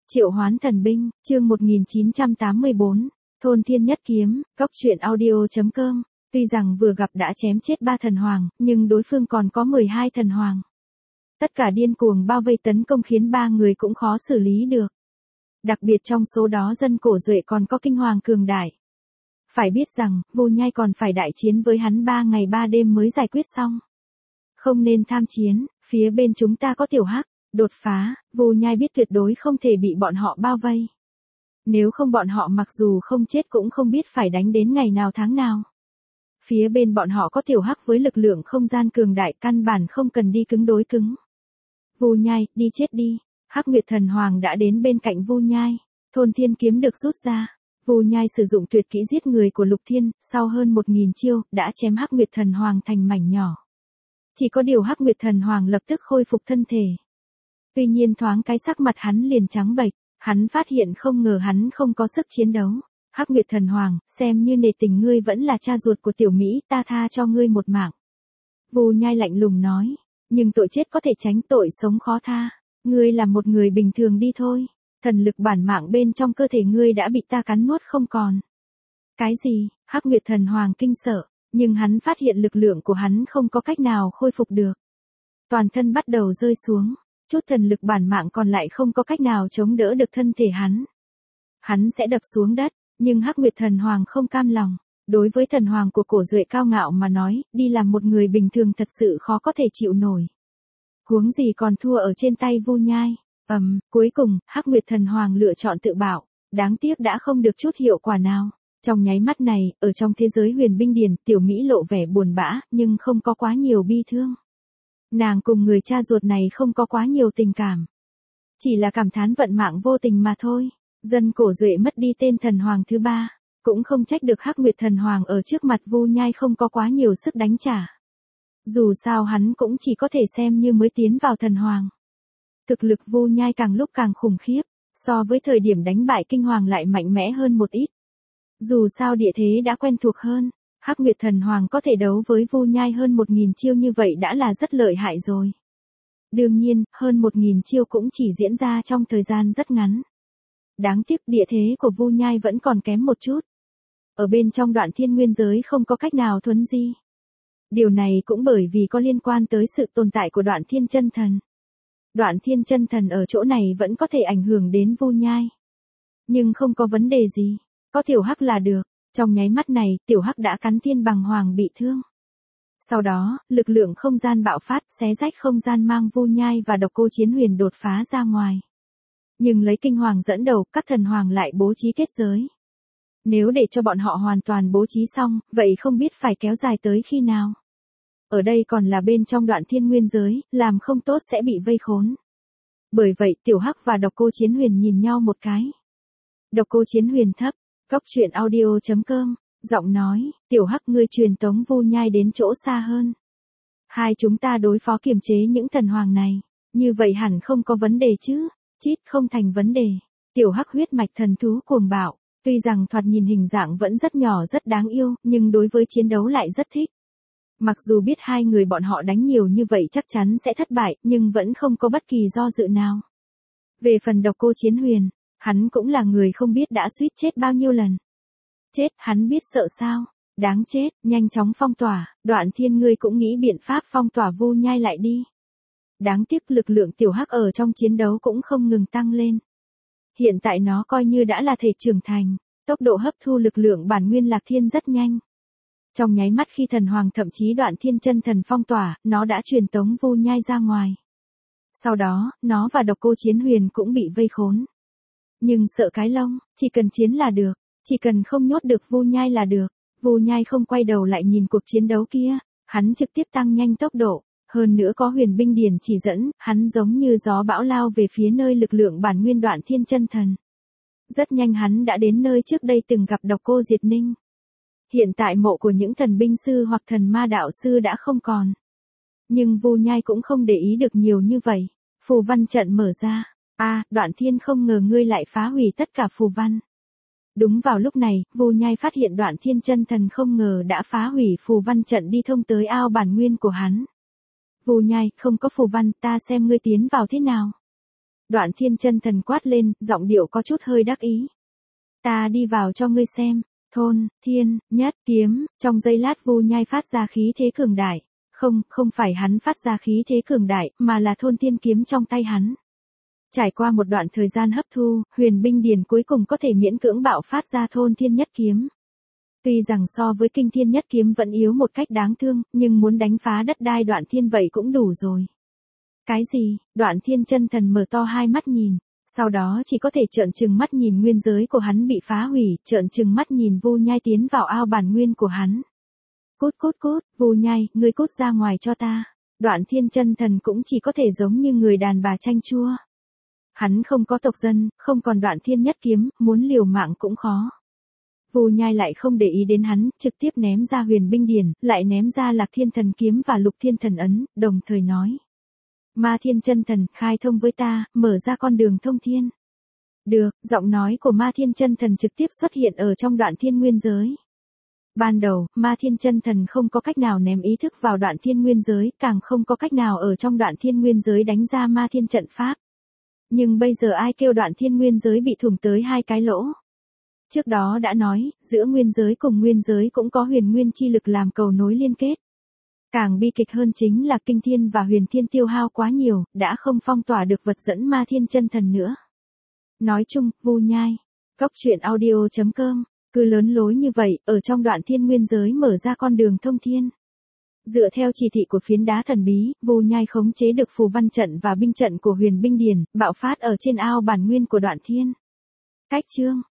Triệu hoán thần binh, chương 1984, thôn thiên nhất kiếm, góc truyện audio.com. Tuy rằng vừa gặp đã chém chết 3 thần hoàng, nhưng đối phương còn có 12 thần hoàng. Tất cả điên cuồng bao vây tấn công khiến 3 người cũng khó xử lý được. Đặc biệt trong số đó dân Cổ Duệ còn có kinh hoàng cường đại. Phải biết rằng, Vu Nhai còn phải đại chiến với hắn 3 ngày 3 đêm mới giải quyết xong. Không nên tham chiến, phía bên chúng ta có Tiểu Hắc. Đột phá, Vu Nhai biết tuyệt đối không thể bị bọn họ bao vây. Nếu không bọn họ mặc dù không chết cũng không biết phải đánh đến ngày nào tháng nào. Phía bên bọn họ có Tiểu Hắc với lực lượng không gian cường đại, căn bản không cần đi cứng đối cứng. Vu Nhai, đi chết đi. Hắc Nguyệt Thần Hoàng đã đến bên cạnh Vu Nhai. Thôn thiên kiếm được rút ra. Vu Nhai sử dụng tuyệt kỹ giết người của Lục Thiên, sau hơn 1000 chiêu, đã chém Hắc Nguyệt Thần Hoàng thành mảnh nhỏ. Chỉ có điều Hắc Nguyệt Thần Hoàng lập tức khôi phục thân thể. Tuy nhiên thoáng cái sắc mặt hắn liền trắng bệch, hắn phát hiện không ngờ hắn không có sức chiến đấu. Hắc Nguyệt Thần Hoàng, xem như nể tình ngươi vẫn là cha ruột của Tiểu Mỹ, ta tha cho ngươi một mạng. Vu Nhai lạnh lùng nói, nhưng tội chết có thể tránh, tội sống khó tha. Ngươi là một người bình thường đi thôi. Thần lực bản mạng bên trong cơ thể ngươi đã bị ta cắn nuốt không còn. Cái gì? Hắc Nguyệt Thần Hoàng kinh sợ, nhưng hắn phát hiện lực lượng của hắn không có cách nào khôi phục được. Toàn thân bắt đầu rơi xuống. Chút thần lực bản mạng còn lại không có cách nào chống đỡ được thân thể hắn. Hắn sẽ đập xuống đất, nhưng Hắc Nguyệt Thần Hoàng không cam lòng. Đối với thần hoàng của Cổ Duệ cao ngạo mà nói, đi làm một người bình thường thật sự khó có thể chịu nổi. Huống gì còn thua ở trên tay Vu Nhai. Cuối cùng, Hắc Nguyệt Thần Hoàng lựa chọn tự bạo, đáng tiếc đã không được chút hiệu quả nào. Trong nháy mắt này, ở trong thế giới huyền binh điển, Tiểu Mỹ lộ vẻ buồn bã, nhưng không có quá nhiều bi thương. Nàng cùng người cha ruột này không có quá nhiều tình cảm. Chỉ là cảm thán vận mạng vô tình mà thôi. Dân Cổ Duệ mất đi tên thần hoàng thứ 3. Cũng không trách được Hắc Nguyệt Thần Hoàng ở trước mặt Vu Nhai không có quá nhiều sức đánh trả. Dù sao hắn cũng chỉ có thể xem như mới tiến vào thần hoàng. Thực lực Vu Nhai càng lúc càng khủng khiếp. So với thời điểm đánh bại kinh hoàng lại mạnh mẽ hơn một ít. Dù sao địa thế đã quen thuộc hơn. Hắc Nguyệt Thần Hoàng có thể đấu với Vu Nhai hơn 1000 chiêu như vậy đã là rất lợi hại rồi. Đương nhiên, hơn 1000 chiêu cũng chỉ diễn ra trong thời gian rất ngắn. Đáng tiếc địa thế của Vu Nhai vẫn còn kém một chút. Ở bên trong Đoạn Thiên Nguyên giới không có cách nào thuấn di. Điều này cũng bởi vì có liên quan tới sự tồn tại của Đoạn Thiên Chân Thần. Đoạn Thiên Chân Thần ở chỗ này vẫn có thể ảnh hưởng đến Vu Nhai. Nhưng không có vấn đề gì, có Tiểu Hắc là được. Trong nháy mắt này, Tiểu Hắc đã cắn Thiên Bằng Hoàng bị thương. Sau đó, lực lượng không gian bạo phát, xé rách không gian mang Vu Nhai và Độc Cô Chiến Huyền đột phá ra ngoài. Nhưng lấy kinh hoàng dẫn đầu, các thần hoàng lại bố trí kết giới. Nếu để cho bọn họ hoàn toàn bố trí xong, vậy không biết phải kéo dài tới khi nào. Ở đây còn là bên trong Đoạn Thiên Nguyên giới, làm không tốt sẽ bị vây khốn. Bởi vậy, Tiểu Hắc và Độc Cô Chiến Huyền nhìn nhau một cái. Độc Cô Chiến Huyền thấp. Góc truyện audio.com, giọng nói, Tiểu Hắc ngươi truyền tống Vu Nhai đến chỗ xa hơn. Hai chúng ta đối phó kiềm chế những thần hoàng này, như vậy hẳn không có vấn đề chứ, chít không thành vấn đề. Tiểu Hắc huyết mạch thần thú cuồng bạo, tuy rằng thoạt nhìn hình dạng vẫn rất nhỏ rất đáng yêu, nhưng đối với chiến đấu lại rất thích. Mặc dù biết hai người bọn họ đánh nhiều như vậy chắc chắn sẽ thất bại, nhưng vẫn không có bất kỳ do dự nào. Về phần Độc Cô Chiến Huyền, hắn cũng là người không biết đã suýt chết bao nhiêu lần. Chết, hắn biết sợ sao? Đáng chết, nhanh chóng phong tỏa, Đoạn Thiên ngươi cũng nghĩ biện pháp phong tỏa Vu Nhai lại đi. Đáng tiếc lực lượng Tiểu Hắc ở trong chiến đấu cũng không ngừng tăng lên. Hiện tại nó coi như đã là thể trưởng thành, tốc độ hấp thu lực lượng bản nguyên Lạc Thiên rất nhanh. Trong nháy mắt khi thần hoàng thậm chí Đoạn Thiên Chân Thần phong tỏa, nó đã truyền tống Vu Nhai ra ngoài. Sau đó, nó và Độc Cô Chiến Huyền cũng bị vây khốn. Nhưng sợ cái lông, chỉ cần chiến là được, chỉ cần không nhốt được Vu Nhai là được. Vu Nhai không quay đầu lại nhìn cuộc chiến đấu kia, hắn trực tiếp tăng nhanh tốc độ, hơn nữa có huyền binh điển chỉ dẫn, hắn giống như gió bão lao về phía nơi lực lượng bản nguyên Đoạn Thiên Chân Thần. Rất nhanh hắn đã đến nơi trước đây từng gặp Độc Cô Diệt Ninh. Hiện tại mộ của những thần binh sư hoặc thần ma đạo sư đã không còn. Nhưng Vu Nhai cũng không để ý được nhiều như vậy, phù văn trận mở ra. Đoạn Thiên không ngờ ngươi lại phá hủy tất cả phù văn. Đúng vào lúc này, Vu Nhai phát hiện Đoạn Thiên Chân Thần không ngờ đã phá hủy phù văn trận đi thông tới ao bản nguyên của hắn. Vu Nhai, không có phù văn, ta xem ngươi tiến vào thế nào. Đoạn Thiên Chân Thần quát lên, giọng điệu có chút hơi đắc ý. Ta đi vào cho ngươi xem. Thôn, Thiên, Nhất, Kiếm, trong giây lát Vu Nhai phát ra khí thế cường đại. Không phải hắn phát ra khí thế cường đại, mà là thôn thiên kiếm trong tay hắn. Trải qua một đoạn thời gian hấp thu, Huyền Binh Điền cuối cùng có thể miễn cưỡng bạo phát ra thôn thiên nhất kiếm. Tuy rằng so với kinh thiên nhất kiếm vẫn yếu một cách đáng thương, nhưng muốn đánh phá đất đai Đoạn Thiên vậy cũng đủ rồi. Cái gì? Đoạn Thiên Chân Thần mở to hai mắt nhìn, sau đó chỉ có thể trợn trừng mắt nhìn nguyên giới của hắn bị phá hủy, trợn trừng mắt nhìn Vu Nhai tiến vào ao bản nguyên của hắn. Cút, Vu Nhai, ngươi cút ra ngoài cho ta. Đoạn Thiên Chân Thần cũng chỉ có thể giống như người đàn bà chanh chua. Hắn không có tộc dân, không còn Đoạn Thiên nhất kiếm, muốn liều mạng cũng khó. Vu Nhai lại không để ý đến hắn, trực tiếp ném ra Huyền Binh Điển, lại ném ra Lạc Thiên Thần kiếm và Lục Thiên Thần ấn, đồng thời nói: Ma Thiên Chân Thần, khai thông với ta, mở ra con đường thông thiên. Được, giọng nói của Ma Thiên Chân Thần trực tiếp xuất hiện ở trong Đoạn Thiên nguyên giới. Ban đầu, Ma Thiên Chân Thần không có cách nào ném ý thức vào Đoạn Thiên nguyên giới, càng không có cách nào ở trong Đoạn Thiên nguyên giới đánh ra Ma Thiên trận pháp. Nhưng bây giờ ai kêu Đoạn Thiên nguyên giới bị thủng tới hai cái lỗ. Trước đó đã nói, giữa nguyên giới cùng nguyên giới cũng có huyền nguyên chi lực làm cầu nối liên kết. Càng bi kịch hơn chính là kinh thiên và huyền thiên tiêu hao quá nhiều, đã không phong tỏa được vật dẫn Ma Thiên Chân Thần nữa. Nói chung, Vu Nhai, goctruyện.audio.com, cứ lớn lối như vậy, ở trong Đoạn Thiên nguyên giới mở ra con đường thông thiên. Dựa theo chỉ thị của phiến đá thần bí, Vu Nhai khống chế được phù văn trận và binh trận của Huyền Binh Điền, bạo phát ở trên ao bản nguyên của Đoạn Thiên. Cách chương